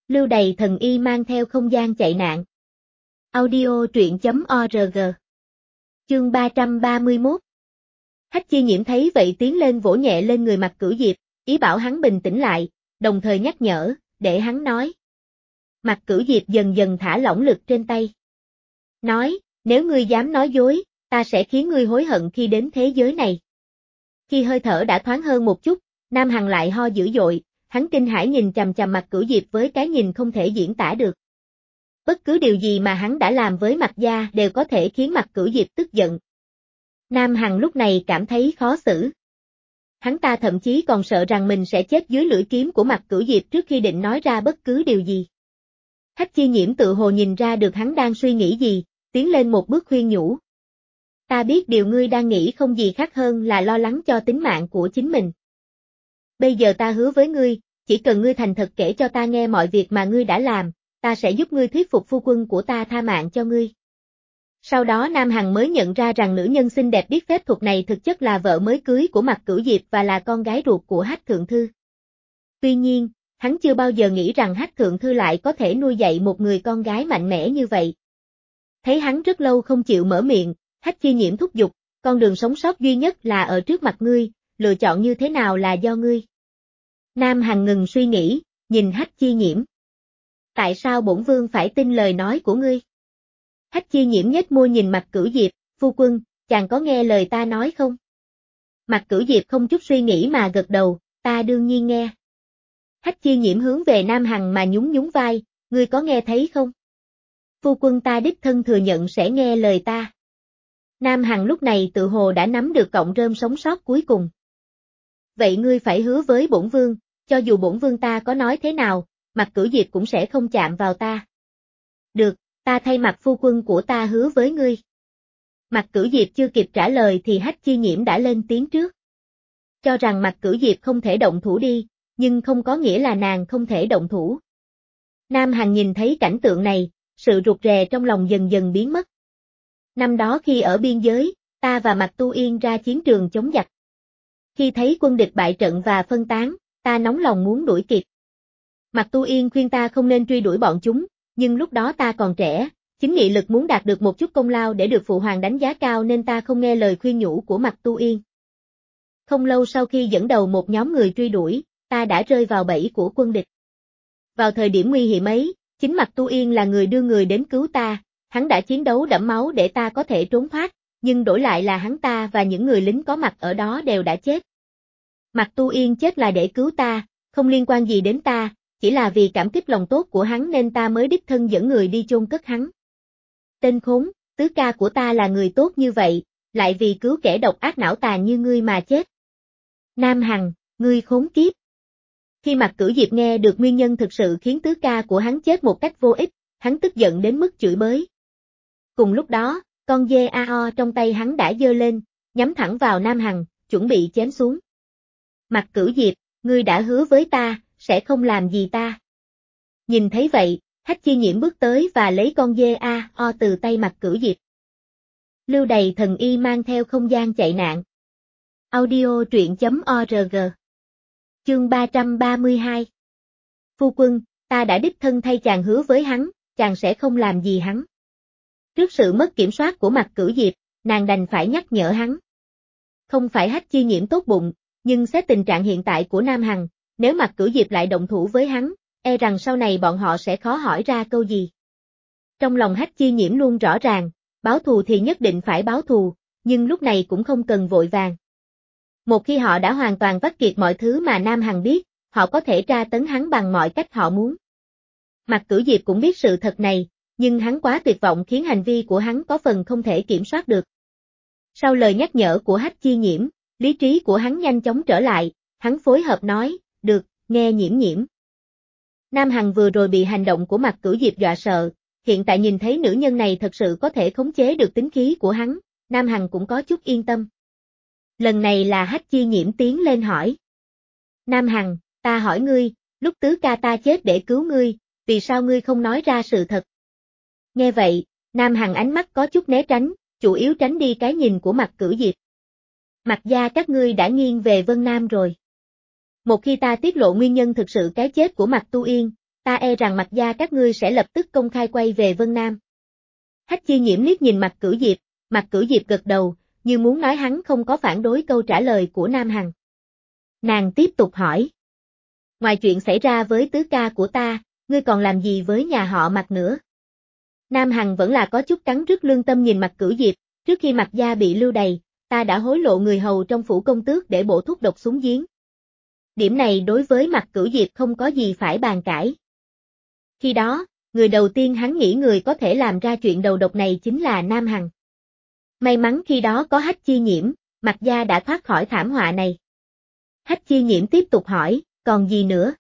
Lưu đày thần y mang theo không gian chạy nạn. Audio truyện.org. Chương 331. Hách Chi Nhiễm thấy vậy tiến lên vỗ nhẹ lên người Mạc Cửu Diệp, ý bảo hắn bình tĩnh lại, đồng thời nhắc nhở, để hắn nói. Mạc Cửu Diệp dần dần thả lỏng lực trên tay. Nói, nếu ngươi dám nói dối, ta sẽ khiến ngươi hối hận khi đến thế giới này. Khi hơi thở đã thoáng hơn một chút, Nam Hằng lại ho dữ dội, hắn kinh hãi nhìn chằm chằm Mạc Cửu Diệp với cái nhìn không thể diễn tả được. Bất cứ điều gì mà hắn đã làm với Mạc gia đều có thể khiến Mạc Cửu Diệp tức giận. Nam Hằng lúc này cảm thấy khó xử. Hắn ta thậm chí còn sợ rằng mình sẽ chết dưới lưỡi kiếm của Mạc Cửu Diệp trước khi định nói ra bất cứ điều gì. Hách Chi Nhiễm tự hồ nhìn ra được hắn đang suy nghĩ gì, tiến lên một bước khuyên nhủ. Ta biết điều ngươi đang nghĩ không gì khác hơn là lo lắng cho tính mạng của chính mình. Bây giờ ta hứa với ngươi, chỉ cần ngươi thành thật kể cho ta nghe mọi việc mà ngươi đã làm, ta sẽ giúp ngươi thuyết phục phu quân của ta tha mạng cho ngươi. Sau đó Nam Hằng mới nhận ra rằng nữ nhân xinh đẹp biết phép thuật này thực chất là vợ mới cưới của Mạc Cửu Diệp và là con gái ruột của Hách Thượng Thư. Tuy nhiên, hắn chưa bao giờ nghĩ rằng Hách Thượng Thư lại có thể nuôi dạy một người con gái mạnh mẽ như vậy. Thấy hắn rất lâu không chịu mở miệng, Hách Chi Nhiễm thúc giục, con đường sống sót duy nhất là ở trước mặt ngươi, lựa chọn như thế nào là do ngươi. Nam Hằng ngừng suy nghĩ, nhìn Hách Chi Nhiễm. Tại sao bổn vương phải tin lời nói của ngươi? Hách Chi Nhiễm nhếch môi nhìn Mạc Cửu Diệp, phu quân, chàng có nghe lời ta nói không? Mạc Cửu Diệp không chút suy nghĩ mà gật đầu, ta đương nhiên nghe. Hách Chi Nhiễm hướng về Nam Hằng mà nhún nhún vai, ngươi có nghe thấy không? Phu quân ta đích thân thừa nhận sẽ nghe lời ta. Nam Hằng lúc này tự hồ đã nắm được cọng rơm sống sót cuối cùng. Vậy ngươi phải hứa với bổn vương, cho dù bổn vương ta có nói thế nào, Mạc Cửu Diệp cũng sẽ không chạm vào ta. Được, ta thay mặt phu quân của ta hứa với ngươi. Mạc Cửu Diệp chưa kịp trả lời thì Hách Chi Nhiễm đã lên tiếng trước. Cho rằng Mạc Cửu Diệp không thể động thủ đi, nhưng không có nghĩa là nàng không thể động thủ. Nam Hằng nhìn thấy cảnh tượng này, sự rụt rè trong lòng dần dần biến mất. Năm đó khi ở biên giới, ta và Mạc Tu Yên ra chiến trường chống giặc. Khi thấy quân địch bại trận và phân tán, ta nóng lòng muốn đuổi kịp. Mạc Tu Yên khuyên ta không nên truy đuổi bọn chúng, nhưng lúc đó ta còn trẻ, chính nghị lực muốn đạt được một chút công lao để được phụ hoàng đánh giá cao nên ta không nghe lời khuyên nhủ của Mạc Tu Yên. Không lâu sau khi dẫn đầu một nhóm người truy đuổi, ta đã rơi vào bẫy của quân địch. Vào thời điểm nguy hiểm ấy, chính Mạc Tu Yên là người đưa người đến cứu ta, hắn đã chiến đấu đẫm máu để ta có thể trốn thoát, nhưng đổi lại là hắn ta và những người lính có mặt ở đó đều đã chết. Mạc Tu Yên chết là để cứu ta, không liên quan gì đến ta, chỉ là vì cảm kích lòng tốt của hắn nên ta mới đích thân dẫn người đi chôn cất hắn. Tên khốn, tứ ca của ta là người tốt như vậy, lại vì cứu kẻ độc ác não tàn như ngươi mà chết. Nam Hằng, ngươi khốn kiếp. Khi Mạc Cửu Diệp nghe được nguyên nhân thực sự khiến tứ ca của hắn chết một cách vô ích, hắn tức giận đến mức chửi bới. Cùng lúc đó, con dê AO trong tay hắn đã giơ lên, nhắm thẳng vào Nam Hằng, chuẩn bị chém xuống. Mạc Cửu Diệp, ngươi đã hứa với ta, sẽ không làm gì ta. Nhìn thấy vậy, Hách Chi Nhiễm bước tới và lấy con dê AO từ tay Mạc Cửu Diệp. Lưu đày thần y mang theo không gian chạy nạn. Audio truyện.org. Chương 332. Phu quân, ta đã đích thân thay chàng hứa với hắn, chàng sẽ không làm gì hắn. Trước sự mất kiểm soát của Mạc Cửu Diệp, nàng đành phải nhắc nhở hắn. Không phải Hách Chi Nhiễm tốt bụng, nhưng xét tình trạng hiện tại của Nam Hằng, nếu Mạc Cửu Diệp lại động thủ với hắn, e rằng sau này bọn họ sẽ khó hỏi ra câu gì. Trong lòng Hách Chi Nhiễm luôn rõ ràng, báo thù thì nhất định phải báo thù, nhưng lúc này cũng không cần vội vàng. Một khi họ đã hoàn toàn vắt kiệt mọi thứ mà Nam Hằng biết, họ có thể tra tấn hắn bằng mọi cách họ muốn. Mạc Cửu Diệp cũng biết sự thật này, nhưng hắn quá tuyệt vọng khiến hành vi của hắn có phần không thể kiểm soát được. Sau lời nhắc nhở của Hách Chi Nhiễm, lý trí của hắn nhanh chóng trở lại, hắn phối hợp nói, được, nghe Nhiễm Nhiễm. Nam Hằng vừa rồi bị hành động của Mạc Cửu Diệp dọa sợ, hiện tại nhìn thấy nữ nhân này thật sự có thể khống chế được tính khí của hắn, Nam Hằng cũng có chút yên tâm. Lần này là Hách Chi Nhiễm tiến lên hỏi. Nam Hằng, ta hỏi ngươi, lúc tứ ca ta chết để cứu ngươi, vì sao ngươi không nói ra sự thật? Nghe vậy, Nam Hằng ánh mắt có chút né tránh, chủ yếu tránh đi cái nhìn của Mạc Cửu Diệp. Mạc gia các ngươi đã nghiêng về Vân Nam rồi. Một khi ta tiết lộ nguyên nhân thực sự cái chết của Mạc Tu Yên, ta e rằng Mạc gia các ngươi sẽ lập tức công khai quay về Vân Nam. Hách Chi Nhiễm liếc nhìn Mạc Cửu Diệp gật đầu, như muốn nói hắn không có phản đối câu trả lời của Nam Hằng. Nàng tiếp tục hỏi. Ngoài chuyện xảy ra với tứ ca của ta, ngươi còn làm gì với nhà họ Mạc nữa? Nam Hằng vẫn là có chút cắn rứt lương tâm nhìn Mạc Cửu Diệp, trước khi Mạc gia bị lưu đày, ta đã hối lộ người hầu trong phủ công tước để bổ thuốc độc xuống giếng. Điểm này đối với Mạc Cửu Diệp không có gì phải bàn cãi. Khi đó, người đầu tiên hắn nghĩ người có thể làm ra chuyện đầu độc này chính là Nam Hằng. May mắn khi đó có Hách Chi Nhiễm, Mạc gia đã thoát khỏi thảm họa này. Hách Chi Nhiễm tiếp tục hỏi, còn gì nữa?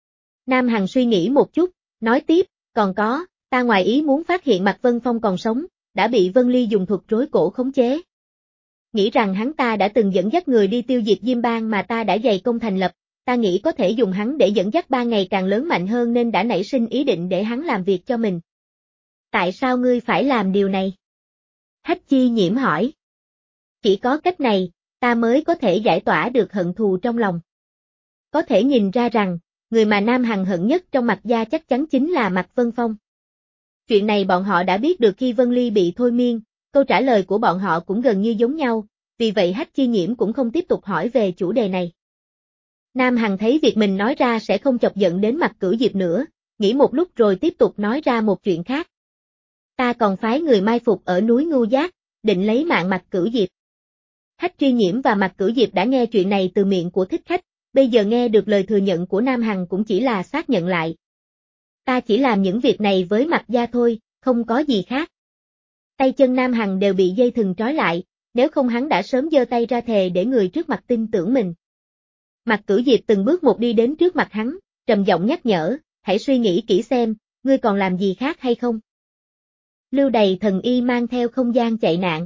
Nam Hằng suy nghĩ một chút, nói tiếp, còn có, ta ngoài ý muốn phát hiện Mạc Vân Phong còn sống, đã bị Vân Ly dùng thuật rối cổ khống chế. Nghĩ rằng hắn ta đã từng dẫn dắt người đi tiêu diệt Diêm Bang mà ta đã dày công thành lập, ta nghĩ có thể dùng hắn để dẫn dắt ba ngày càng lớn mạnh hơn nên đã nảy sinh ý định để hắn làm việc cho mình. Tại sao ngươi phải làm điều này? Hách Chi Nhiễm hỏi. Chỉ có cách này, ta mới có thể giải tỏa được hận thù trong lòng. Có thể nhìn ra rằng, người mà Nam Hằng hận nhất trong Mạc gia chắc chắn chính là Mạc Vân Phong. Chuyện này bọn họ đã biết được khi Vân Ly bị thôi miên, câu trả lời của bọn họ cũng gần như giống nhau, vì vậy Hách Chi Nhiễm cũng không tiếp tục hỏi về chủ đề này. Nam Hằng thấy việc mình nói ra sẽ không chọc giận đến Mạc Cửu Diệp nữa, nghĩ một lúc rồi tiếp tục nói ra một chuyện khác. Ta còn phái người mai phục ở núi Ngưu Giác, định lấy mạng Mạc Cửu Diệp. Hách Chi Nhiễm và Mạc Cửu Diệp đã nghe chuyện này từ miệng của thích khách, bây giờ nghe được lời thừa nhận của Nam Hằng cũng chỉ là xác nhận lại. Ta chỉ làm những việc này với Mạc gia thôi, không có gì khác. Tay chân Nam Hằng đều bị dây thừng trói lại, nếu không hắn đã sớm giơ tay ra thề để người trước mặt tin tưởng mình. Mạc Cửu Diệp từng bước một đi đến trước mặt hắn, trầm giọng nhắc nhở, hãy suy nghĩ kỹ xem, ngươi còn làm gì khác hay không? Lưu đày thần y mang theo không gian chạy nạn.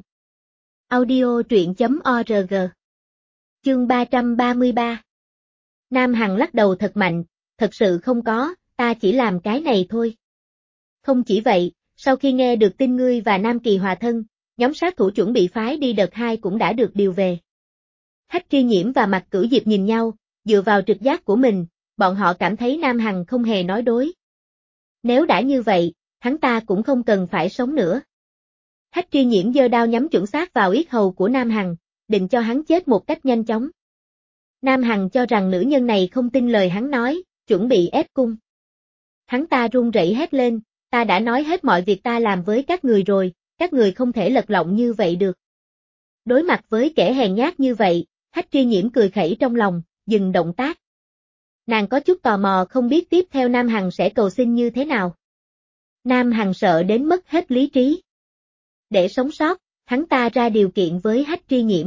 Audio truyện.org. Chương 333. Nam Hằng lắc đầu thật mạnh, thật sự không có, ta chỉ làm cái này thôi. Không chỉ vậy, sau khi nghe được tin ngươi và Nam Kỳ hòa thân, nhóm sát thủ chuẩn bị phái đi đợt 2 cũng đã được điều về. Hách Chi Nhiễm và Mạc Cửu Diệp nhìn nhau, dựa vào trực giác của mình, bọn họ cảm thấy Nam Hằng không hề nói dối. Nếu đã như vậy, hắn ta cũng không cần phải sống nữa. Hách Chi Nhiễm giơ đao nhắm chuẩn xác vào yết hầu của Nam Hằng, định cho hắn chết một cách nhanh chóng. Nam Hằng cho rằng nữ nhân này không tin lời hắn nói, chuẩn bị ép cung. Hắn ta run rẩy hét lên, ta đã nói hết mọi việc ta làm với các người rồi, các người không thể lật lọng như vậy được. Đối mặt với kẻ hèn nhát như vậy, Hách Chi Nhiễm cười khẩy trong lòng, dừng động tác. Nàng có chút tò mò không biết tiếp theo Nam Hằng sẽ cầu xin như thế nào. Nam Hằng sợ đến mất hết lý trí. Để sống sót, hắn ta ra điều kiện với Hách Chi Nhiễm.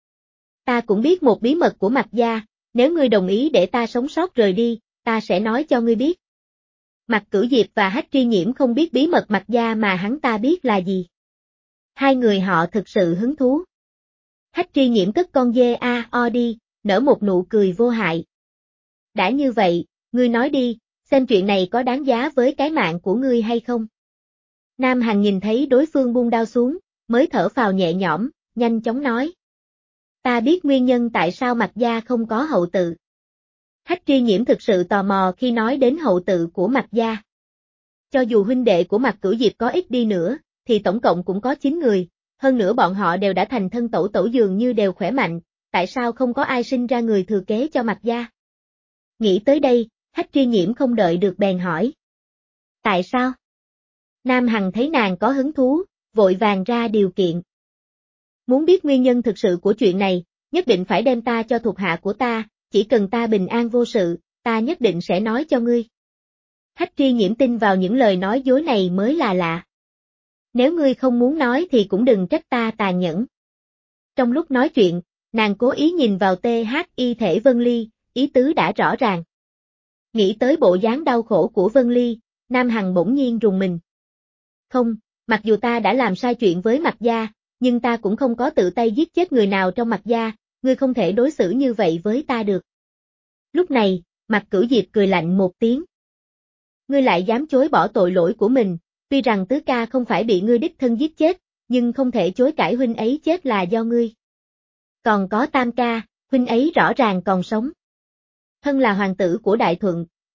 Ta cũng biết một bí mật của Mạc gia, nếu ngươi đồng ý để ta sống sót rời đi, ta sẽ nói cho ngươi biết. Mạc Cửu Diệp và Hách Chi Nhiễm không biết bí mật Mạc gia mà hắn ta biết là gì. Hai người họ thực sự hứng thú. Hách Chi Nhiễm cất con dê o đi, nở một nụ cười vô hại. Đã như vậy, ngươi nói đi, xem chuyện này có đáng giá với cái mạng của ngươi hay không? Nam Hằng nhìn thấy đối phương buông đao xuống, mới thở phào nhẹ nhõm, nhanh chóng nói. Ta biết nguyên nhân tại sao Mạc gia không có hậu tự. Hách Chi Nhiễm thực sự tò mò khi nói đến hậu tự của Mạc gia. Cho dù huynh đệ của Mạc Cửu Diệp có ít đi nữa, thì tổng cộng cũng có 9 người, hơn nữa bọn họ đều đã thành thân tẩu dường như đều khỏe mạnh, tại sao không có ai sinh ra người thừa kế cho Mạc gia? Nghĩ tới đây, Hách Chi Nhiễm không đợi được bèn hỏi. Tại sao? Nam Hằng thấy nàng có hứng thú, vội vàng ra điều kiện. Muốn biết nguyên nhân thực sự của chuyện này, nhất định phải đem ta cho thuộc hạ của ta, chỉ cần ta bình an vô sự, ta nhất định sẽ nói cho ngươi. Hách Chi Nhiễm tin vào những lời nói dối này mới là lạ. Nếu ngươi không muốn nói thì cũng đừng trách ta tàn nhẫn. Trong lúc nói chuyện, nàng cố ý nhìn vào THI thể Vân Ly, ý tứ đã rõ ràng. Nghĩ tới bộ dáng đau khổ của Vân Ly, Nam Hằng bỗng nhiên rùng mình. Không, mặc dù ta đã làm sai chuyện với Mạc gia, nhưng ta cũng không có tự tay giết chết người nào trong Mạc gia, ngươi không thể đối xử như vậy với ta được. Lúc này, Mạc Cửu Diệp cười lạnh một tiếng. Ngươi lại dám chối bỏ tội lỗi của mình, tuy rằng tứ ca không phải bị ngươi đích thân giết chết, nhưng không thể chối cãi huynh ấy chết là do ngươi. Còn có tam ca, huynh ấy rõ ràng còn sống. Thân là hoàng tử của Đại Thuận,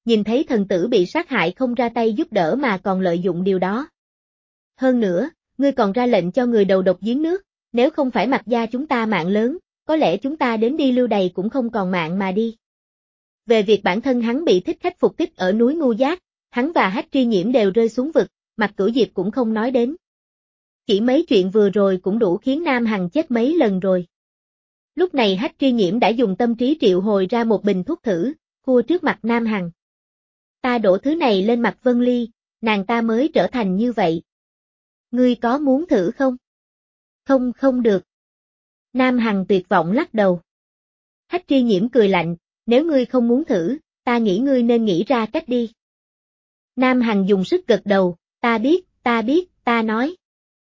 nhìn thấy thần tử bị sát hại không ra tay giúp đỡ mà còn lợi dụng điều đó. Hơn nữa, ngươi còn ra lệnh cho người đầu độc giếng nước, nếu không phải Mạc gia chúng ta mạng lớn, có lẽ chúng ta đến đi lưu đày cũng không còn mạng mà đi. Về việc bản thân hắn bị thích khách phục kích ở núi Ngu Giác, hắn và Hách Tri Nhiễm đều rơi xuống vực, Mạc Cửu Diệp cũng không nói đến. Chỉ mấy chuyện vừa rồi cũng đủ khiến Nam Hằng chết mấy lần rồi. Lúc này Hách Tri Nhiễm đã dùng tâm trí triệu hồi ra một bình thuốc thử, khua trước mặt Nam Hằng. Ta đổ thứ này lên mặt Vân Ly, nàng ta mới trở thành như vậy. Ngươi có muốn thử không? Không, không được. Nam Hằng tuyệt vọng lắc đầu. Hách Tri Nhiễm cười lạnh, nếu ngươi không muốn thử, ta nghĩ ngươi nên nghĩ ra cách đi. Nam Hằng dùng sức gật đầu, ta biết, ta nói.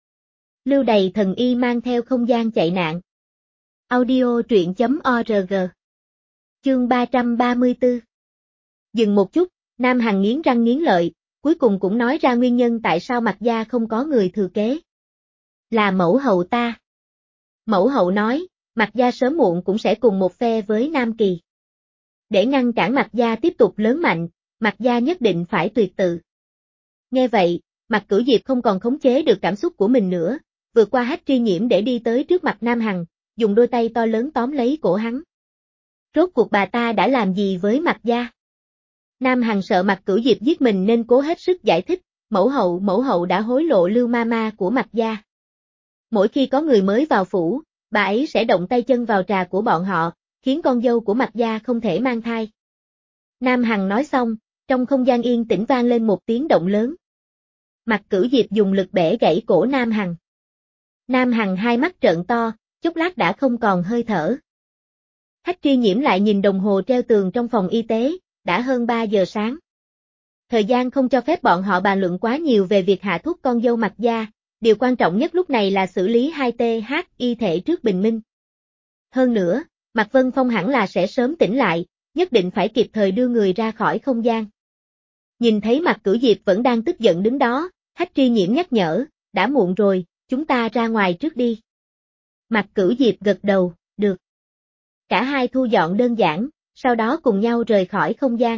Lưu Đày thần y mang theo không gian chạy nạn. Audio truyện.org. Chương 334. Dừng một chút, Nam Hằng nghiến răng nghiến lợi, cuối cùng cũng nói ra nguyên nhân tại sao Mạc gia không có người thừa kế. Là mẫu hậu ta. Mẫu hậu nói, Mạc gia sớm muộn cũng sẽ cùng một phe với Nam Kỳ. Để ngăn cản Mạc gia tiếp tục lớn mạnh, Mạc gia nhất định phải tuyệt tự. Nghe vậy, Mạc Cửu Diệp không còn khống chế được cảm xúc của mình nữa, vượt qua Hách Tri Nhiễm để đi tới trước mặt Nam Hằng, dùng đôi tay to lớn tóm lấy cổ hắn. Rốt cuộc bà ta đã làm gì với Mạc gia? Nam Hằng sợ Mạc Cửu Diệp giết mình nên cố hết sức giải thích, mẫu hậu đã hối lộ Lưu Mama của Mạc gia. Mỗi khi có người mới vào phủ, bà ấy sẽ động tay chân vào trà của bọn họ, khiến con dâu của Mạc gia không thể mang thai. Nam Hằng nói xong, trong không gian yên tĩnh vang lên một tiếng động lớn. Mạc Cửu Diệp dùng lực bẻ gãy cổ Nam Hằng. Nam Hằng hai mắt trợn to, chốc lát đã không còn hơi thở. Hách Tri Nhiễm lại nhìn đồng hồ treo tường trong phòng y tế, đã hơn 3 giờ sáng. Thời gian không cho phép bọn họ bàn luận quá nhiều về việc hạ thuốc con dâu Mạc gia, điều quan trọng nhất lúc này là xử lý 2TH y thể trước bình minh. Hơn nữa, Mạc Vân Phong hẳn là sẽ sớm tỉnh lại, nhất định phải kịp thời đưa người ra khỏi không gian. Nhìn thấy Mạc Cửu Diệp vẫn đang tức giận đứng đó, Hách Tri Nhiễm nhắc nhở, đã muộn rồi, chúng ta ra ngoài trước đi. Mạc Cửu Diệp gật đầu, được. Cả hai thu dọn đơn giản, sau đó cùng nhau rời khỏi không gian.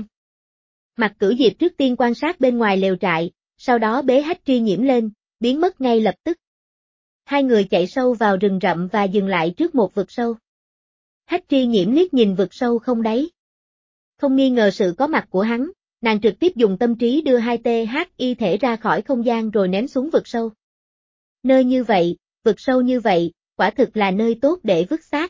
Mạc Cửu Diệp trước tiên quan sát bên ngoài lều trại, sau đó bế Hách Tri Nhiễm lên, biến mất ngay lập tức. Hai người chạy sâu vào rừng rậm và dừng lại trước một vực sâu. Hách Tri Nhiễm liếc nhìn vực sâu không đáy. Không nghi ngờ sự có mặt của hắn, nàng trực tiếp dùng tâm trí đưa 2TH y thể ra khỏi không gian rồi ném xuống vực sâu. Nơi như vậy, vực sâu như vậy, quả thực là nơi tốt để vứt xác.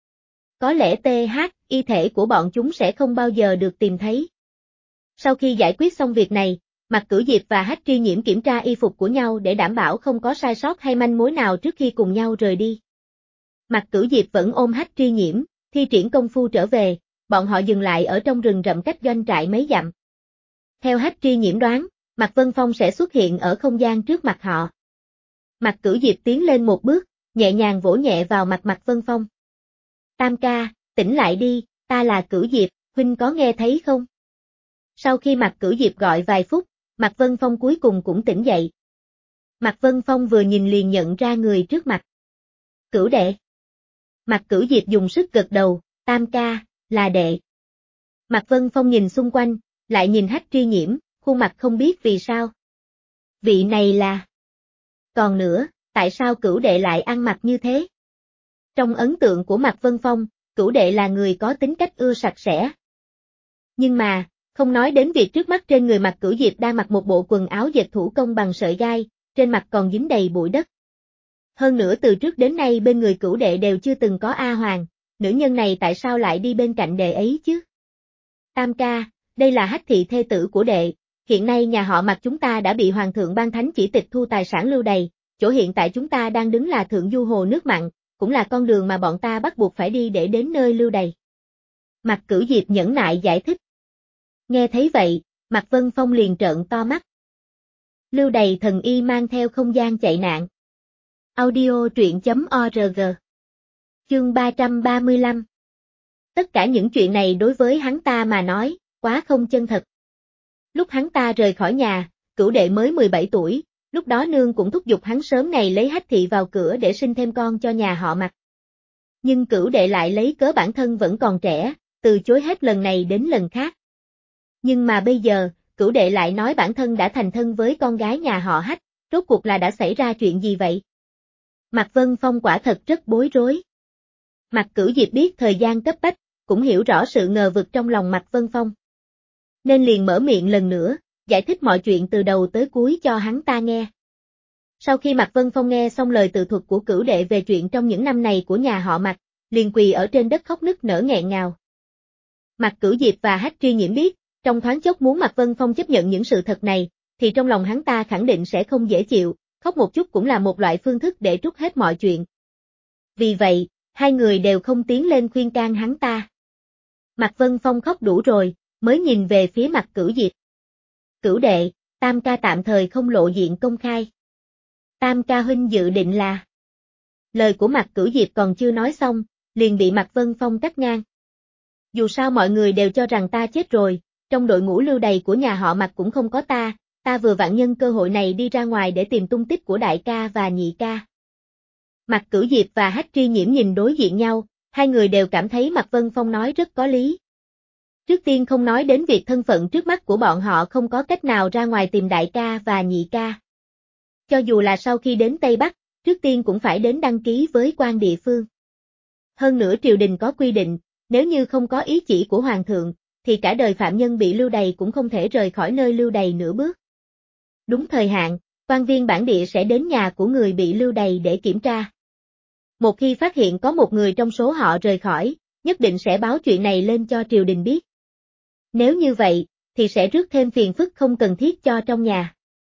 Có lẽ TH y thể của bọn chúng sẽ không bao giờ được tìm thấy. Sau khi giải quyết xong việc này, Mạc Cửu Diệp và Hách Tri Nhiễm kiểm tra y phục của nhau để đảm bảo không có sai sót hay manh mối nào trước khi cùng nhau rời đi. Mạc Cửu Diệp vẫn ôm Hách Tri Nhiễm, thi triển công phu trở về, bọn họ dừng lại ở trong rừng rậm cách doanh trại mấy dặm. Theo Hách Tri Nhiễm đoán, Mạc Vân Phong sẽ xuất hiện ở không gian trước mặt họ. Mạc Cửu Diệp tiến lên một bước, nhẹ nhàng vỗ nhẹ vào mặt Mạc Vân Phong. Tam ca, tỉnh lại đi, ta là Cửu Diệp, huynh có nghe thấy không? Sau khi Mạc Cửu Diệp gọi vài phút, Mạc Vân Phong cuối cùng cũng tỉnh dậy. Mạc Vân Phong vừa nhìn liền nhận ra người trước mặt. Cửu đệ. Mạc Cửu Diệp dùng sức gật đầu, tam ca, là đệ. Mạc Vân Phong nhìn xung quanh, lại nhìn Hách Tri Nhiễm, khuôn mặt không biết vì sao. Vị này là... Còn nữa, tại sao Cửu đệ lại ăn mặc như thế? Trong ấn tượng của Mạc Vân Phong, Cửu đệ là người có tính cách ưa sạch sẽ. Nhưng mà, không nói đến việc trước mắt trên người Mạc Cửu Diệp đang mặc một bộ quần áo dệt thủ công bằng sợi gai, trên mặt còn dính đầy bụi đất. Hơn nữa từ trước đến nay bên người Cửu đệ đều chưa từng có A Hoàng, nữ nhân này tại sao lại đi bên cạnh đệ ấy chứ? Tam ca, đây là Hách thị thê tử của đệ, hiện nay nhà họ Mạc chúng ta đã bị Hoàng thượng ban thánh chỉ tịch thu tài sản lưu đày, chỗ hiện tại chúng ta đang đứng là thượng du hồ nước mặn, cũng là con đường mà bọn ta bắt buộc phải đi để đến nơi lưu đày. Mạc Cửu Diệp nhẫn nại giải thích. Nghe thấy vậy, Mạc Vân Phong liền trợn to mắt. Lưu đày thần y mang theo không gian chạy nạn. Audio truyện.org. Chương 335. Tất cả những chuyện này đối với hắn ta mà nói, quá không chân thật. Lúc hắn ta rời khỏi nhà, Cửu đệ mới 17 tuổi, lúc đó nương cũng thúc giục hắn sớm ngày lấy Hách thị vào cửa để sinh thêm con cho nhà họ Mạc. Nhưng Cửu đệ lại lấy cớ bản thân vẫn còn trẻ, từ chối hết lần này đến lần khác. Nhưng mà bây giờ, Cửu đệ lại nói bản thân đã thành thân với con gái nhà họ Hách, rốt cuộc là đã xảy ra chuyện gì vậy? Mạc Vân Phong quả thật rất bối rối. Mạc Cửu Diệp biết thời gian cấp bách, cũng hiểu rõ sự ngờ vực trong lòng Mạc Vân Phong. Nên liền mở miệng lần nữa, giải thích mọi chuyện từ đầu tới cuối cho hắn ta nghe. Sau khi Mạc Vân Phong nghe xong lời tự thuật của Cửu đệ về chuyện trong những năm này của nhà họ Mạc, liền quỳ ở trên đất khóc nức nở nghẹn ngào. Mạc Cửu Diệp và Hách Tri Nhiễm biết, trong thoáng chốc muốn Mạc Vân Phong chấp nhận những sự thật này, thì trong lòng hắn ta khẳng định sẽ không dễ chịu, khóc một chút cũng là một loại phương thức để trút hết mọi chuyện. Vì vậy, hai người đều không tiến lên khuyên can hắn ta. Mạc Vân Phong khóc đủ rồi, mới nhìn về phía Mạc Cửu Diệp. Cửu đệ, Tam ca tạm thời không lộ diện công khai. Tam ca huynh dự định là... Lời của Mạc Cửu Diệp còn chưa nói xong, liền bị Mạc Vân Phong cắt ngang. Dù sao mọi người đều cho rằng ta chết rồi, trong đội ngũ lưu đày của nhà họ Mạc cũng không có ta vừa vặn nhân cơ hội này đi ra ngoài để tìm tung tích của đại ca và nhị ca. Mạc Cửu Diệp và Hách Tri Nhiễm nhìn đối diện nhau, hai người đều cảm thấy Mạc Vân Phong nói rất có lý. Trước tiên không nói đến việc thân phận trước mắt của bọn họ không có cách nào ra ngoài tìm đại ca và nhị ca. Cho dù là sau khi đến Tây Bắc, trước tiên cũng phải đến đăng ký với quan địa phương. Hơn nữa triều đình có quy định, nếu như không có ý chỉ của hoàng thượng, thì cả đời phạm nhân bị lưu đày cũng không thể rời khỏi nơi lưu đày nửa bước. Đúng thời hạn, quan viên bản địa sẽ đến nhà của người bị lưu đày để kiểm tra. Một khi phát hiện có một người trong số họ rời khỏi, nhất định sẽ báo chuyện này lên cho triều đình biết. Nếu như vậy, thì sẽ rước thêm phiền phức không cần thiết cho trong nhà.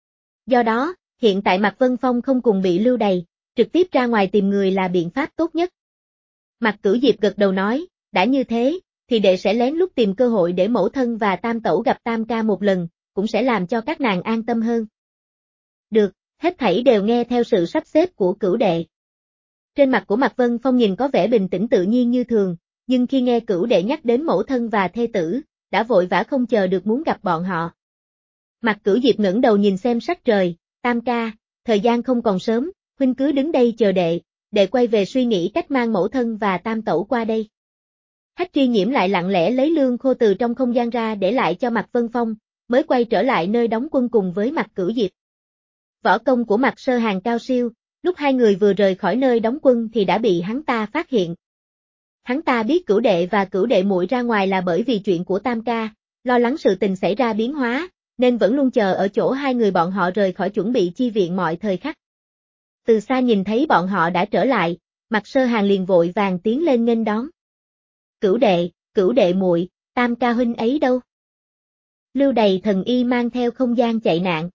Do đó, hiện tại Mạc Vân Phong không cùng bị lưu đày, trực tiếp ra ngoài tìm người là biện pháp tốt nhất. Mạc Cửu Diệp gật đầu nói, đã như thế, thì đệ sẽ lén lút tìm cơ hội để mẫu thân và tam tẩu gặp tam ca một lần, cũng sẽ làm cho các nàng an tâm hơn. Được, hết thảy đều nghe theo sự sắp xếp của Cửu đệ. Trên mặt của Mạc Vân Phong nhìn có vẻ bình tĩnh tự nhiên như thường, nhưng khi nghe Cửu đệ nhắc đến mẫu thân và thê tử, đã vội vã không chờ được muốn gặp bọn họ. Mạc Cửu Diệp ngẩng đầu nhìn xem sắc trời, tam ca, thời gian không còn sớm, huynh cứ đứng đây chờ đệ quay về suy nghĩ cách mang mẫu thân và tam tẩu qua đây. Hách Tri Nhiễm lại lặng lẽ lấy lương khô từ trong không gian ra để lại cho Mạc Vân Phong, mới quay trở lại nơi đóng quân cùng với Mạc Cửu Diệp. Võ công của Mạc Sơ Hàng cao siêu, lúc hai người vừa rời khỏi nơi đóng quân thì đã bị hắn ta phát hiện. Hắn ta biết Cửu đệ và Cửu đệ muội ra ngoài là bởi vì chuyện của tam ca, lo lắng sự tình xảy ra biến hóa, nên vẫn luôn chờ ở chỗ hai người bọn họ rời khỏi chuẩn bị chi viện mọi thời khắc. Từ xa nhìn thấy bọn họ đã trở lại, Mạc Sơ Hàng liền vội vàng tiến lên nghênh đón. Cửu đệ muội, tam ca huynh ấy đâu? Lưu đày thần y mang theo không gian chạy nạn.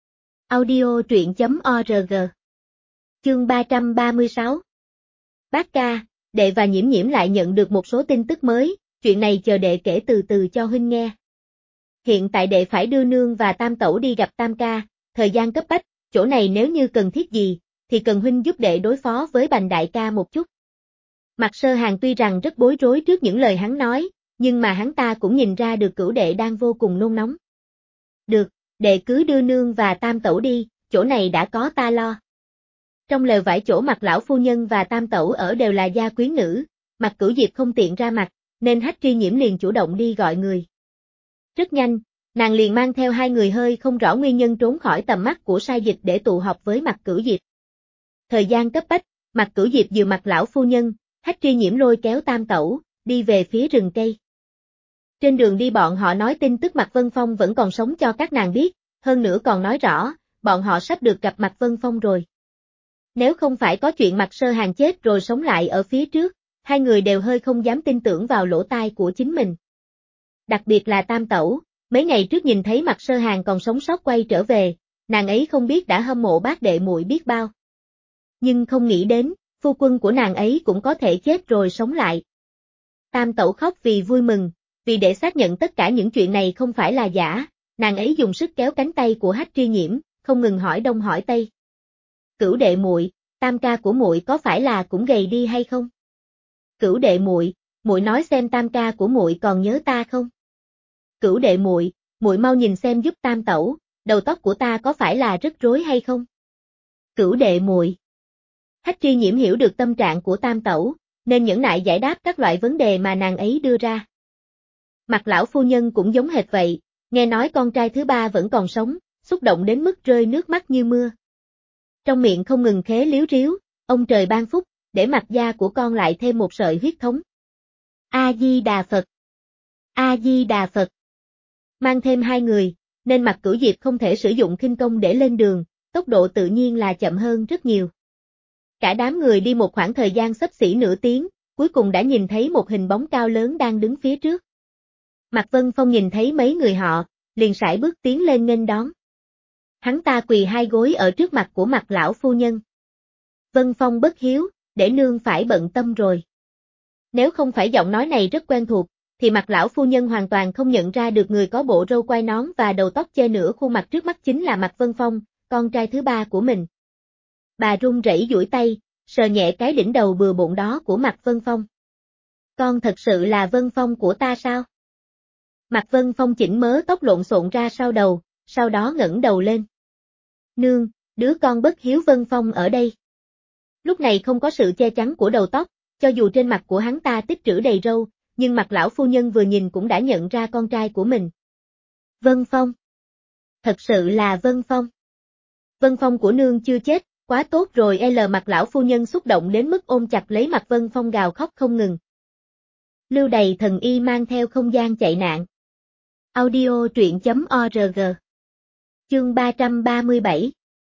Audio truyện.org. Chương 336. Bác ca, đệ và Nhiễm Nhiễm lại nhận được một số tin tức mới, chuyện này chờ đệ kể từ từ cho huynh nghe. Hiện tại đệ phải đưa nương và tam tẩu đi gặp tam ca, thời gian cấp bách, chỗ này nếu như cần thiết gì, thì cần huynh giúp đệ đối phó với Bành đại ca một chút. Mạc Sơ Hàng tuy rằng rất bối rối trước những lời hắn nói, nhưng mà hắn ta cũng nhìn ra được Cửu đệ đang vô cùng nôn nóng. Được, đệ cứ đưa nương và tam tẩu đi, chỗ này đã có ta lo. Trong lều vải chỗ Mạc lão phu nhân và tam tẩu ở đều là gia quyến nữ, Mạc Cửu Diệp không tiện ra mặt, nên Hách Tri Nhiễm liền chủ động đi gọi người. Rất nhanh, nàng liền mang theo hai người hơi không rõ nguyên nhân trốn khỏi tầm mắt của sai dịch để tụ họp với Mạc Cửu Diệp. Thời gian cấp bách, Mạc Cửu Diệp dìu Mạc lão phu nhân, Hách Tri Nhiễm lôi kéo tam tẩu, đi về phía rừng cây. Trên đường đi bọn họ nói tin tức Mạc Vân Phong vẫn còn sống cho các nàng biết, hơn nữa còn nói rõ, bọn họ sắp được gặp Mạc Vân Phong rồi. Nếu không phải có chuyện Mạc Sơ Hàng chết rồi sống lại ở phía trước, hai người đều hơi không dám tin tưởng vào lỗ tai của chính mình. Đặc biệt là tam tẩu, mấy ngày trước nhìn thấy Mạc Sơ Hàng còn sống sót quay trở về, nàng ấy không biết đã hâm mộ bác đệ muội biết bao. Nhưng không nghĩ đến, phu quân của nàng ấy cũng có thể chết rồi sống lại. Tam tẩu khóc vì vui mừng, vì để xác nhận tất cả những chuyện này không phải là giả, nàng ấy dùng sức kéo cánh tay của Hách Tri Nhiễm, không ngừng hỏi đông hỏi tây. Cửu đệ muội, tam ca của muội có phải là cũng gầy đi hay không? Cửu đệ muội, muội nói xem tam ca của muội còn nhớ ta không? Cửu đệ muội, muội mau nhìn xem giúp tam tẩu, đầu tóc của ta có phải là rất rối hay không? Cửu đệ muội. Hách Tri Nhiễm hiểu được tâm trạng của tam tẩu, nên nhẫn nại giải đáp các loại vấn đề mà nàng ấy đưa ra. Mạc lão phu nhân cũng giống hệt vậy, nghe nói con trai thứ ba vẫn còn sống, xúc động đến mức rơi nước mắt như mưa. Trong miệng không ngừng khế liếu riếu, ông trời ban phúc, để mặt da của con lại thêm một sợi huyết thống. A-di-đà Phật. A-di-đà Phật. Mang thêm 2 người, nên Mạc Cửu Diệp không thể sử dụng khinh công để lên đường, tốc độ tự nhiên là chậm hơn rất nhiều. Cả đám người đi một khoảng thời gian xấp xỉ nửa tiếng, cuối cùng đã nhìn thấy một hình bóng cao lớn đang đứng phía trước. Mạc Vân Phong nhìn thấy mấy người họ, liền sải bước tiến lên nghênh đón. Hắn ta quỳ 2 gối ở trước mặt của Mạc lão phu nhân. Vân Phong bất hiếu, để nương phải bận tâm rồi. Nếu không phải giọng nói này rất quen thuộc, thì Mạc lão phu nhân hoàn toàn không nhận ra được người có bộ râu quai nón và đầu tóc che nửa khuôn mặt trước mắt chính là Mạc Vân Phong, con trai thứ ba của mình. Bà run rẩy duỗi tay, sờ nhẹ cái đỉnh đầu bừa bộn đó của Mạc Vân Phong. Con thật sự là Vân Phong của ta sao? Mạc Vân Phong chỉnh mớ tóc lộn xộn ra sau đầu, sau đó ngẩng đầu lên. Nương, đứa con bất hiếu Vân Phong ở đây. Lúc này không có sự che chắn của đầu tóc, cho dù trên mặt của hắn ta tích trữ đầy râu, nhưng Mạc lão phu nhân vừa nhìn cũng đã nhận ra con trai của mình. Vân Phong. Thật sự là Vân Phong. Vân Phong của nương chưa chết, quá tốt rồi. Mạc lão phu nhân xúc động đến mức ôm chặt lấy mặt Vân Phong gào khóc không ngừng. Lưu Đầy Thần Y mang theo không gian chạy nạn. Audio truyện.org. Chương 337.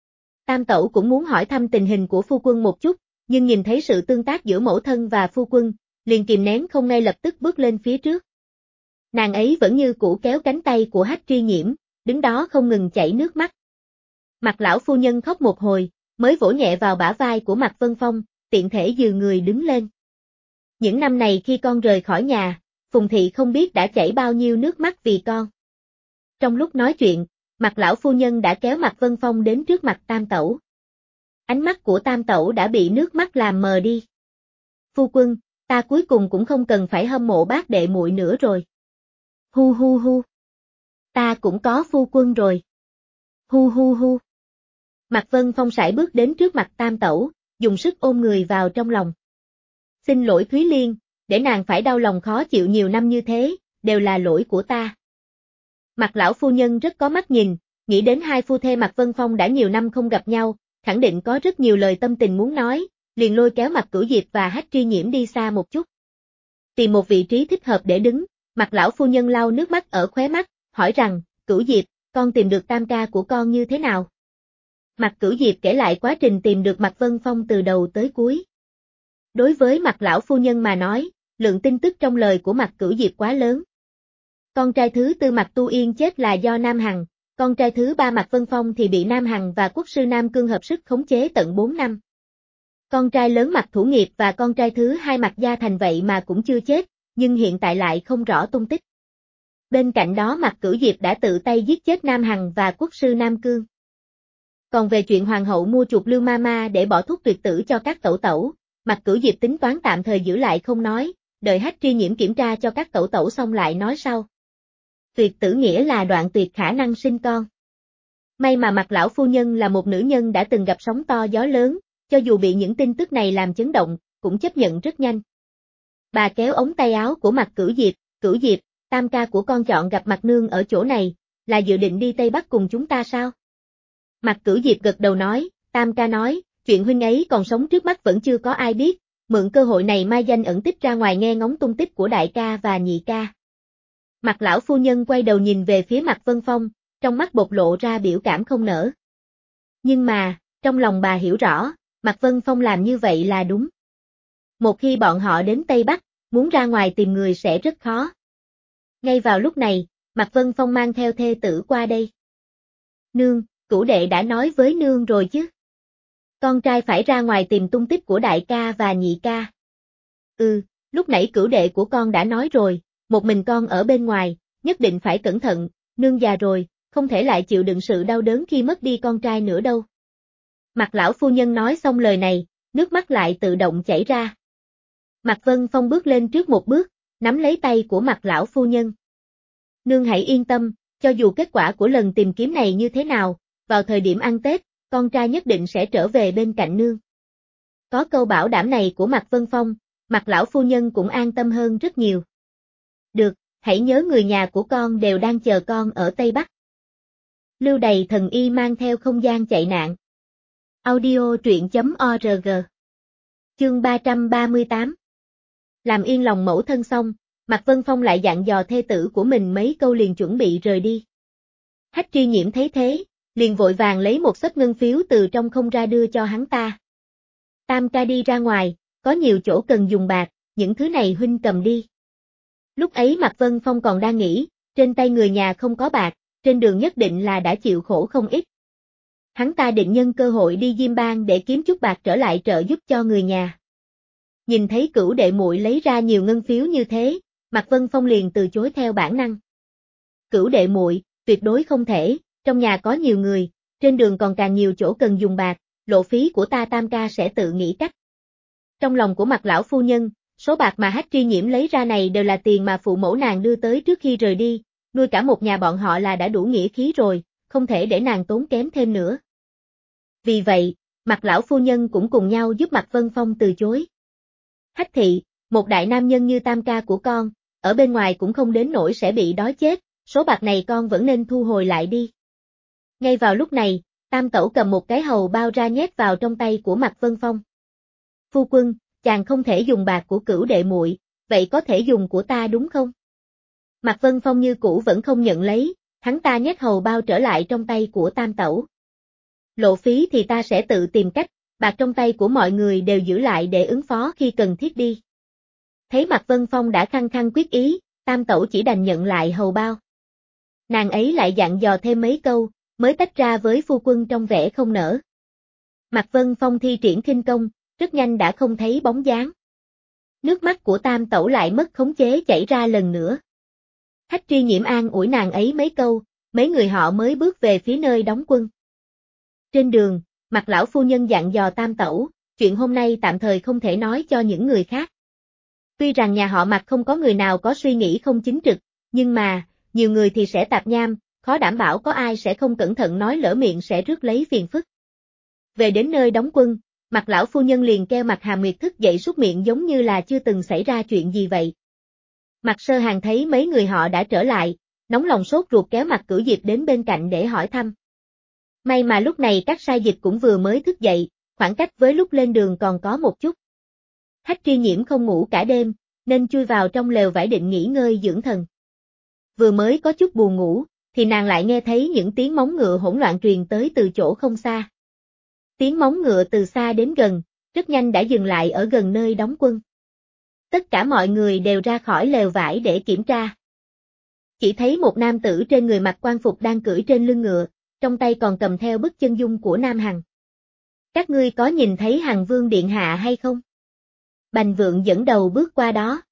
Tam tẩu cũng muốn hỏi thăm tình hình của phu quân một chút, nhưng nhìn thấy sự tương tác giữa mẫu thân và phu quân, liền kìm nén không ngay lập tức bước lên phía trước. Nàng ấy vẫn như cũ kéo cánh tay của Hách Tri Nhiễm, đứng đó không ngừng chảy nước mắt. Mạc lão phu nhân khóc một hồi, mới vỗ nhẹ vào bả vai của Mạc Vân Phong, tiện thể dìu người đứng lên. Những năm này khi con rời khỏi nhà, Phùng Thị không biết đã chảy bao nhiêu nước mắt vì con. Trong lúc nói chuyện, Mạc lão phu nhân đã kéo Mạc Vân Phong đến trước mặt Tam tẩu. Ánh mắt của Tam tẩu đã bị nước mắt làm mờ đi. Phu quân, ta cuối cùng cũng không cần phải hâm mộ bác đệ muội nữa rồi. Hu hu hu. Ta cũng có phu quân rồi. Hu hu hu. Mạc Vân Phong sải bước đến trước mặt Tam tẩu, dùng sức ôm người vào trong lòng. Xin lỗi Thúy Liên, để nàng phải đau lòng khó chịu nhiều năm như thế, đều là lỗi của ta. Mạc lão phu nhân rất có mắt nhìn, nghĩ đến hai phu thê Mạc Vân Phong đã nhiều năm không gặp nhau, khẳng định có rất nhiều lời tâm tình muốn nói, liền lôi kéo Mạc Cửu Diệp và Hách Tri Nhiễm đi xa một chút. Tìm một vị trí thích hợp để đứng, Mạc lão phu nhân lau nước mắt ở khóe mắt, hỏi rằng, Cửu Diệp, con tìm được tam ca của con như thế nào? Mạc Cửu Diệp kể lại quá trình tìm được Mạc Vân Phong từ đầu tới cuối. Đối với Mạc lão phu nhân mà nói, lượng tin tức trong lời của Mạc Cửu Diệp quá lớn. Con trai thứ tư Mạc Tu Yên chết là do Nam Hằng, con trai thứ ba Mạc Vân Phong thì bị Nam Hằng và quốc sư Nam Cương hợp sức khống chế tận 4 năm. Con trai lớn Mạc Thủ Nghiệp và con trai thứ hai Mạc Gia Thành vậy mà cũng chưa chết, nhưng hiện tại lại không rõ tung tích. Bên cạnh đó Mạc Cửu Diệp đã tự tay giết chết Nam Hằng và quốc sư Nam Cương. Còn về chuyện hoàng hậu mua chuộc Lưu Mama để bỏ thuốc tuyệt tử cho các tẩu tẩu, Mạc Cửu Diệp tính toán tạm thời giữ lại không nói, đợi Hách Tri Nhiễm kiểm tra cho các tẩu tẩu xong lại nói sau. Tuyệt tử nghĩa là đoạn tuyệt khả năng sinh con. May mà Mạc lão phu nhân là một nữ nhân đã từng gặp sóng to gió lớn, cho dù bị những tin tức này làm chấn động, cũng chấp nhận rất nhanh. Bà kéo ống tay áo của Mạc Cửu Diệp, tam ca của con chọn gặp Mạc nương ở chỗ này, là dự định đi Tây Bắc cùng chúng ta sao? Mạc Cửu Diệp gật đầu nói, tam ca nói, chuyện huynh ấy còn sống trước mắt vẫn chưa có ai biết, mượn cơ hội này mai danh ẩn tích ra ngoài nghe ngóng tung tích của đại ca và nhị ca. Mạc lão phu nhân quay đầu nhìn về phía Mạc Vân Phong, trong mắt bộc lộ ra biểu cảm không nỡ. Nhưng mà, trong lòng bà hiểu rõ, Mạc Vân Phong làm như vậy là đúng. Một khi bọn họ đến Tây Bắc, muốn ra ngoài tìm người sẽ rất khó. Ngay vào lúc này, Mạc Vân Phong mang theo thê tử qua đây. Nương, Cửu đệ đã nói với nương rồi chứ. Con trai phải ra ngoài tìm tung tích của đại ca và nhị ca. Lúc nãy Cửu đệ của con đã nói rồi, một mình con ở bên ngoài, nhất định phải cẩn thận, nương già rồi, không thể lại chịu đựng sự đau đớn khi mất đi con trai nữa đâu. Mạc lão phu nhân nói xong lời này, nước mắt lại tự động chảy ra. Mạc Vân Phong bước lên trước một bước, nắm lấy tay của Mạc lão phu nhân. Nương hãy yên tâm, cho dù kết quả của lần tìm kiếm này như thế nào, vào thời điểm ăn Tết, con trai nhất định sẽ trở về bên cạnh nương. Có câu bảo đảm này của Mạc Vân Phong, Mạc lão phu nhân cũng an tâm hơn rất nhiều. Được, hãy nhớ người nhà của con đều đang chờ con ở Tây Bắc. Lưu Đày thần y mang theo không gian chạy nạn. Audio truyện.org. Chương 338. Làm yên lòng mẫu thân xong, Mạc Vân Phong lại dặn dò thê tử của mình mấy câu liền chuẩn bị rời đi. Hách Tri Nhiễm thấy thế, liền vội vàng lấy một xấp ngân phiếu từ trong không ra đưa cho hắn ta. Tam ca đi ra ngoài, có nhiều chỗ cần dùng bạc, những thứ này huynh cầm đi. Lúc ấy Mạc Vân Phong còn đang nghĩ, trên tay người nhà không có bạc, trên đường nhất định là đã chịu khổ không ít. Hắn ta định nhân cơ hội đi Diêm Bang để kiếm chút bạc trở lại trợ giúp cho người nhà. Nhìn thấy Cửu đệ muội lấy ra nhiều ngân phiếu như thế, Mạc Vân Phong liền từ chối theo bản năng. Cửu đệ muội, tuyệt đối không thể, trong nhà có nhiều người, trên đường còn càng nhiều chỗ cần dùng bạc, lộ phí của ta Tam ca sẽ tự nghĩ cách. Trong lòng của Mạc lão phu nhân, số bạc mà Hách Tri Nhiễm lấy ra này đều là tiền mà phụ mẫu nàng đưa tới trước khi rời đi, nuôi cả một nhà bọn họ là đã đủ nghĩa khí rồi, không thể để nàng tốn kém thêm nữa. Vì vậy, Mạc lão phu nhân cũng cùng nhau giúp Mạc Vân Phong từ chối. Hách thị, một đại nam nhân như Tam ca của con, ở bên ngoài cũng không đến nỗi sẽ bị đói chết, số bạc này con vẫn nên thu hồi lại đi. Ngay vào lúc này, Tam tẩu cầm một cái hầu bao ra nhét vào trong tay của Mạc Vân Phong. Phu quân, chàng không thể dùng bạc của Cửu đệ muội, vậy có thể dùng của ta đúng không? Mạc Vân Phong như cũ vẫn không nhận lấy, hắn ta nhét hầu bao trở lại trong tay của Tam tẩu. Lộ phí thì ta sẽ tự tìm cách, bạc trong tay của mọi người đều giữ lại để ứng phó khi cần thiết đi. Thấy Mạc Vân Phong đã khăng khăng quyết ý, Tam tẩu chỉ đành nhận lại hầu bao. Nàng ấy lại dặn dò thêm mấy câu, mới tách ra với phu quân trong vẻ không nỡ. Mạc Vân Phong thi triển khinh công, rất nhanh đã không thấy bóng dáng. Nước mắt của Tam tẩu lại mất khống chế chảy ra lần nữa. Hách Tri Nhiễm an ủi nàng ấy mấy câu, mấy người họ mới bước về phía nơi đóng quân. Trên đường, Mạc lão phu nhân dặn dò Tam tẩu, chuyện hôm nay tạm thời không thể nói cho những người khác. Tuy rằng nhà họ Mạc không có người nào có suy nghĩ không chính trực, nhưng mà, nhiều người thì sẽ tạp nham, khó đảm bảo có ai sẽ không cẩn thận nói lỡ miệng sẽ rước lấy phiền phức. Về đến nơi đóng quân, Mạc lão phu nhân liền kêu Mạc Hà Nguyệt thức dậy súc miệng giống như là chưa từng xảy ra chuyện gì vậy. Mạc Sơ Hàng thấy mấy người họ đã trở lại, nóng lòng sốt ruột kéo Mạc Cửu Diệp đến bên cạnh để hỏi thăm. May mà lúc này các sai dịch cũng vừa mới thức dậy, khoảng cách với lúc lên đường còn có một chút. Hách Tri Nhiễm không ngủ cả đêm, nên chui vào trong lều vải định nghỉ ngơi dưỡng thần. Vừa mới có chút buồn ngủ, thì nàng lại nghe thấy những tiếng móng ngựa hỗn loạn truyền tới từ chỗ không xa. Tiếng móng ngựa từ xa đến gần, rất nhanh đã dừng lại ở gần nơi đóng quân. Tất cả mọi người đều ra khỏi lều vải để kiểm tra. Chỉ thấy một nam tử trên người mặc quan phục đang cưỡi trên lưng ngựa, trong tay còn cầm theo bức chân dung của Nam Hằng. Các ngươi có nhìn thấy Hằng Vương Điện Hạ hay không? Bành Vượng dẫn đầu bước qua đó.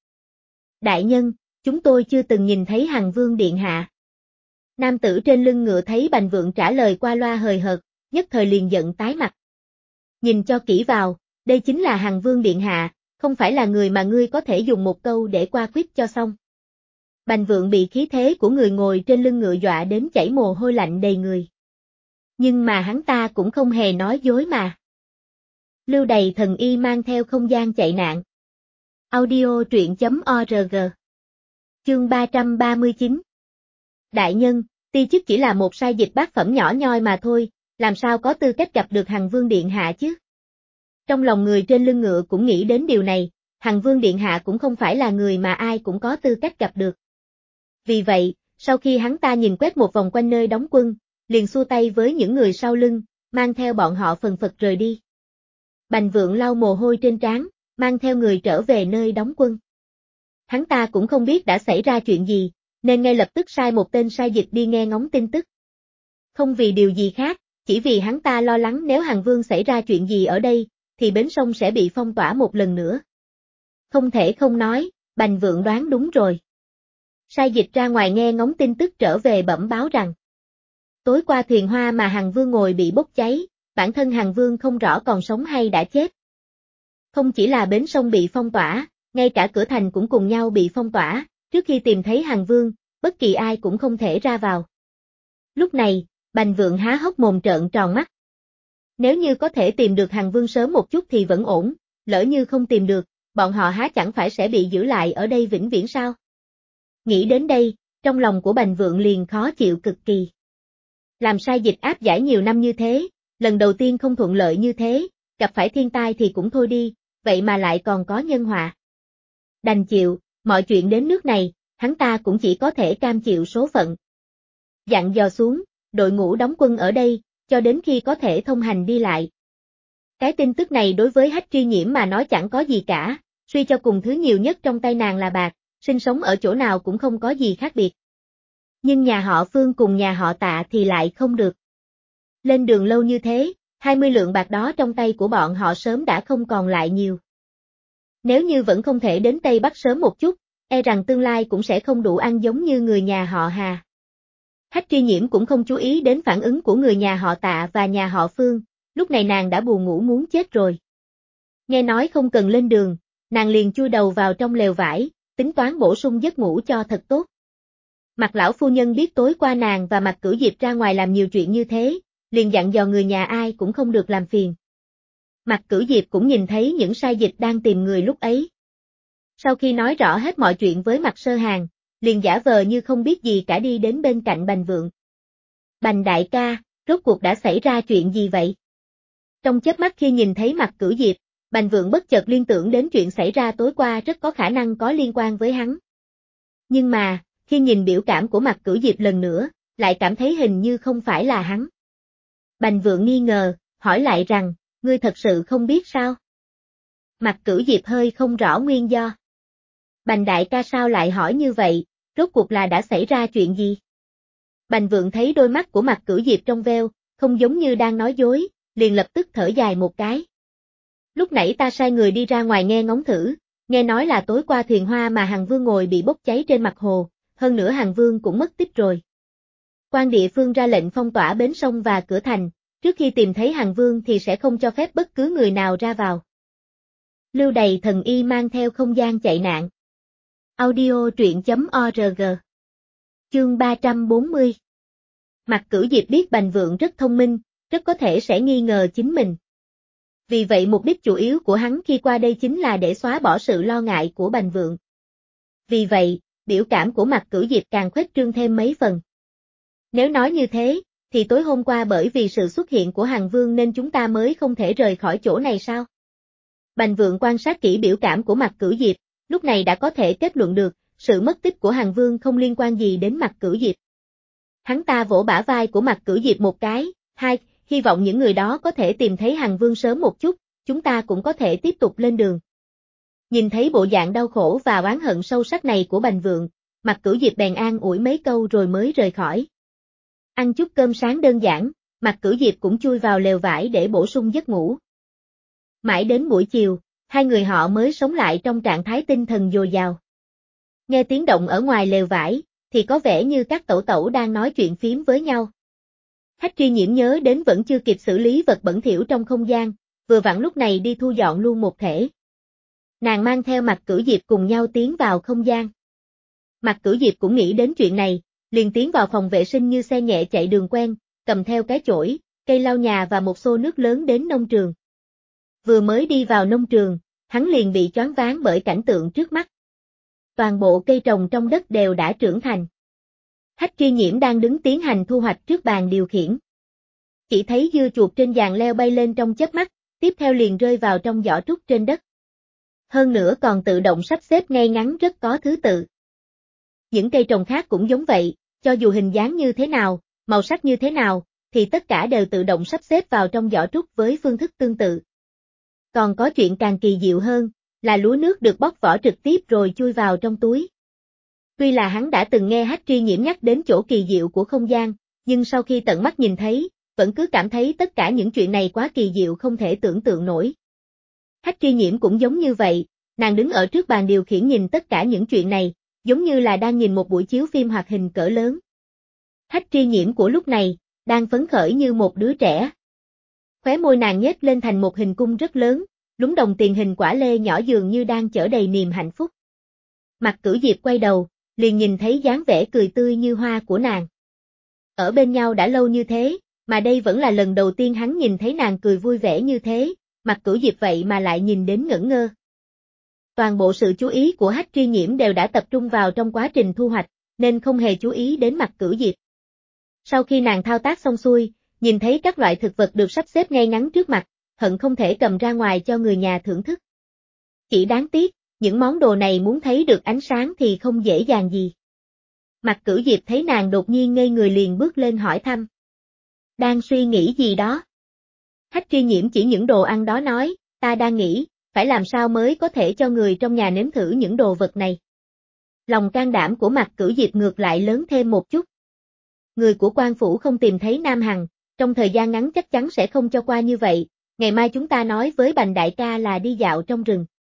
Đại nhân, chúng tôi chưa từng nhìn thấy Hằng Vương Điện Hạ. Nam tử trên lưng ngựa thấy Bành Vượng trả lời qua loa hời hợt, nhất thời liền giận tái mặt. Nhìn cho kỹ vào, đây chính là Hằng Vương Điện Hạ, không phải là người mà ngươi có thể dùng một câu để qua quyết cho xong. Bành Vượng bị khí thế của người ngồi trên lưng ngựa dọa đến chảy mồ hôi lạnh đầy người. Nhưng mà hắn ta cũng không hề nói dối mà. Lưu Đày thần y mang theo không gian chạy nạn. Audio truyện.org. Chương 339. Đại nhân, ti chức chỉ là một sai dịch bát phẩm nhỏ nhoi mà thôi, làm sao có tư cách gặp được Hằng Vương Điện Hạ chứ? Trong lòng người trên lưng ngựa cũng nghĩ đến điều này, Hằng Vương Điện Hạ cũng không phải là người mà ai cũng có tư cách gặp được. Vì vậy, sau khi hắn ta nhìn quét một vòng quanh nơi đóng quân, liền xua tay với những người sau lưng, mang theo bọn họ phần phật rời đi. Bành Vượng lau mồ hôi trên trán, mang theo người trở về nơi đóng quân. Hắn ta cũng không biết đã xảy ra chuyện gì, nên ngay lập tức sai một tên sai dịch đi nghe ngóng tin tức. Không vì điều gì khác, chỉ vì hắn ta lo lắng nếu Hằng Vương xảy ra chuyện gì ở đây, thì bến sông sẽ bị phong tỏa một lần nữa. Không thể không nói, Bành Vượng đoán đúng rồi. Sai dịch ra ngoài nghe ngóng tin tức trở về bẩm báo rằng tối qua thuyền hoa mà Hằng Vương ngồi bị bốc cháy, bản thân Hằng Vương không rõ còn sống hay đã chết. Không chỉ là bến sông bị phong tỏa, ngay cả cửa thành cũng cùng nhau bị phong tỏa, trước khi tìm thấy Hằng Vương, bất kỳ ai cũng không thể ra vào. Lúc này, Bành Vượng há hốc mồm trợn tròn mắt. Nếu như có thể tìm được Hằng Vương sớm một chút thì vẫn ổn, lỡ như không tìm được, bọn họ há chẳng phải sẽ bị giữ lại ở đây vĩnh viễn sao? Nghĩ đến đây, trong lòng của Bành Vượng liền khó chịu cực kỳ. Làm sai dịch áp giải nhiều năm như thế, lần đầu tiên không thuận lợi như thế, gặp phải thiên tai thì cũng thôi đi, vậy mà lại còn có nhân họa. Đành chịu, mọi chuyện đến nước này, hắn ta cũng chỉ có thể cam chịu số phận. Dặn dò xuống, đội ngũ đóng quân ở đây, cho đến khi có thể thông hành đi lại. Cái tin tức này đối với Hách Tri Nhiễm mà nói chẳng có gì cả, suy cho cùng thứ nhiều nhất trong tay nàng là bạc, sinh sống ở chỗ nào cũng không có gì khác biệt. Nhưng nhà họ Phương cùng nhà họ Tạ thì lại không được. Lên đường lâu như thế, 20 lượng bạc đó trong tay của bọn họ sớm đã không còn lại nhiều. Nếu như vẫn không thể đến Tây Bắc sớm một chút, e rằng tương lai cũng sẽ không đủ ăn giống như người nhà họ Hà. Hách Tri Nhiễm cũng không chú ý đến phản ứng của người nhà họ Tạ và nhà họ Phương, lúc này nàng đã buồn ngủ muốn chết rồi. Nghe nói không cần lên đường, nàng liền chui đầu vào trong lều vải, tính toán bổ sung giấc ngủ cho thật tốt. Mặt lão phu nhân biết tối qua nàng và Mặt Cửu Diệp ra ngoài làm nhiều chuyện như thế, liền dặn dò người nhà ai cũng không được làm phiền. Mặt Cửu Diệp cũng nhìn thấy những sai dịch đang tìm người lúc ấy. Sau khi nói rõ hết mọi chuyện với Mặt Sơ Hàn, liền giả vờ như không biết gì cả đi đến bên cạnh Bành Vượng. Bành đại ca, rốt cuộc đã xảy ra chuyện gì vậy? Trong chớp mắt khi nhìn thấy Mặt Cửu Diệp, Bành Vượng bất chợt liên tưởng đến chuyện xảy ra tối qua rất có khả năng có liên quan với hắn. Nhưng mà, khi nhìn biểu cảm của Mặt Cửu Diệp lần nữa, lại cảm thấy hình như không phải là hắn. Bành Vượng nghi ngờ, hỏi lại rằng, ngươi thật sự không biết sao? Mặt Cửu Diệp hơi không rõ nguyên do. Bành đại ca sao lại hỏi như vậy, rốt cuộc là đã xảy ra chuyện gì? Bành Vượng thấy đôi mắt của Mặt Cửu Diệp trong veo, không giống như đang nói dối, liền lập tức thở dài một cái. Lúc nãy ta sai người đi ra ngoài nghe ngóng thử, nghe nói là tối qua thuyền hoa mà Hàn Vương ngồi bị bốc cháy trên mặt hồ, hơn nữa Hàn Vương cũng mất tích rồi. Quan địa phương ra lệnh phong tỏa bến sông và cửa thành, trước khi tìm thấy Hàn Vương thì sẽ không cho phép bất cứ người nào ra vào. Lưu Đày thần y mang theo không gian chạy nạn. Audio truyện.org. Chương 340. Mặt Cửu Diệp biết Bành Vượng rất thông minh, rất có thể sẽ nghi ngờ chính mình. Vì vậy mục đích chủ yếu của hắn khi qua đây chính là để xóa bỏ sự lo ngại của Bành Vượng. Vì vậy, biểu cảm của Mặt Cửu Diệp càng khuếch trương thêm mấy phần. Nếu nói như thế, thì tối hôm qua bởi vì sự xuất hiện của Hàn Vương nên chúng ta mới không thể rời khỏi chỗ này sao? Bành Vượng quan sát kỹ biểu cảm của Mặt Cửu Diệp, lúc này đã có thể kết luận được, sự mất tích của Hàn Vương không liên quan gì đến Mặt Cửu Diệp. Hắn ta vỗ bả vai của Mặt Cửu Diệp một cái, hy vọng những người đó có thể tìm thấy Hàn Vương sớm một chút, chúng ta cũng có thể tiếp tục lên đường. Nhìn thấy bộ dạng đau khổ và oán hận sâu sắc này của Bành Vượng, Mặt Cửu Diệp bèn an ủi mấy câu rồi mới rời khỏi. Ăn chút cơm sáng đơn giản, Mặt Cửu Diệp cũng chui vào lều vải để bổ sung giấc ngủ. Mãi đến buổi chiều, hai người họ mới sống lại trong trạng thái tinh thần dồi dào. Nghe tiếng động ở ngoài lều vải, thì có vẻ như các tẩu tẩu đang nói chuyện phím với nhau. Hách Tri Nhiễm nhớ đến vẫn chưa kịp xử lý vật bẩn thỉu trong không gian, vừa vặn lúc này đi thu dọn luôn một thể. Nàng mang theo Mặt Cửu Diệp cùng nhau tiến vào không gian. Mặt Cửu Diệp cũng nghĩ đến chuyện này, liền tiến vào phòng vệ sinh như xe nhẹ chạy đường quen, cầm theo cái chổi, cây lau nhà và một xô nước lớn đến nông trường. Vừa mới đi vào nông trường, hắn liền bị choáng váng bởi cảnh tượng trước mắt. Toàn bộ cây trồng trong đất đều đã trưởng thành. Hách Tri Nhiễm đang đứng tiến hành thu hoạch trước bàn điều khiển. Chỉ thấy dưa chuột trên giàn leo bay lên trong chớp mắt, tiếp theo liền rơi vào trong giỏ trúc trên đất. Hơn nữa còn tự động sắp xếp ngay ngắn rất có thứ tự. Những cây trồng khác cũng giống vậy, cho dù hình dáng như thế nào, màu sắc như thế nào, thì tất cả đều tự động sắp xếp vào trong giỏ trúc với phương thức tương tự. Còn có chuyện càng kỳ diệu hơn, là lúa nước được bóc vỏ trực tiếp rồi chui vào trong túi. Tuy là hắn đã từng nghe Hách Tri Nhiễm nhắc đến chỗ kỳ diệu của không gian, nhưng sau khi tận mắt nhìn thấy, vẫn cứ cảm thấy tất cả những chuyện này quá kỳ diệu không thể tưởng tượng nổi. Hách Tri Nhiễm cũng giống như vậy, nàng đứng ở trước bàn điều khiển nhìn tất cả những chuyện này, giống như là đang nhìn một buổi chiếu phim hoạt hình cỡ lớn. Hách Tri Nhiễm của lúc này, đang phấn khởi như một đứa trẻ. Khóe môi nàng nhếch lên thành một hình cung rất lớn, lúng đồng tiền hình quả lê nhỏ dường như đang chở đầy niềm hạnh phúc. Mặt Cửu Diệp quay đầu, liền nhìn thấy dáng vẻ cười tươi như hoa của nàng. Ở bên nhau đã lâu như thế, mà đây vẫn là lần đầu tiên hắn nhìn thấy nàng cười vui vẻ như thế, Mặt Cửu Diệp vậy mà lại nhìn đến ngẩn ngơ. Toàn bộ sự chú ý của Hách Tri Nhiễm đều đã tập trung vào trong quá trình thu hoạch, nên không hề chú ý đến Mạc Cửu Diệp. Sau khi nàng thao tác xong xuôi, nhìn thấy các loại thực vật được sắp xếp ngay ngắn trước mặt, hận không thể cầm ra ngoài cho người nhà thưởng thức. Chỉ đáng tiếc, những món đồ này muốn thấy được ánh sáng thì không dễ dàng gì. Mạc Cửu Diệp thấy nàng đột nhiên ngây người liền bước lên hỏi thăm. Đang suy nghĩ gì đó? Hách Tri Nhiễm chỉ những đồ ăn đó nói, ta đang nghĩ, phải làm sao mới có thể cho người trong nhà nếm thử những đồ vật này. Lòng can đảm của Mạc Cửu Diệp ngược lại lớn thêm một chút. Người của quan phủ không tìm thấy Nam Hằng, trong thời gian ngắn chắc chắn sẽ không cho qua như vậy, ngày mai chúng ta nói với Bành đại ca là đi dạo trong rừng.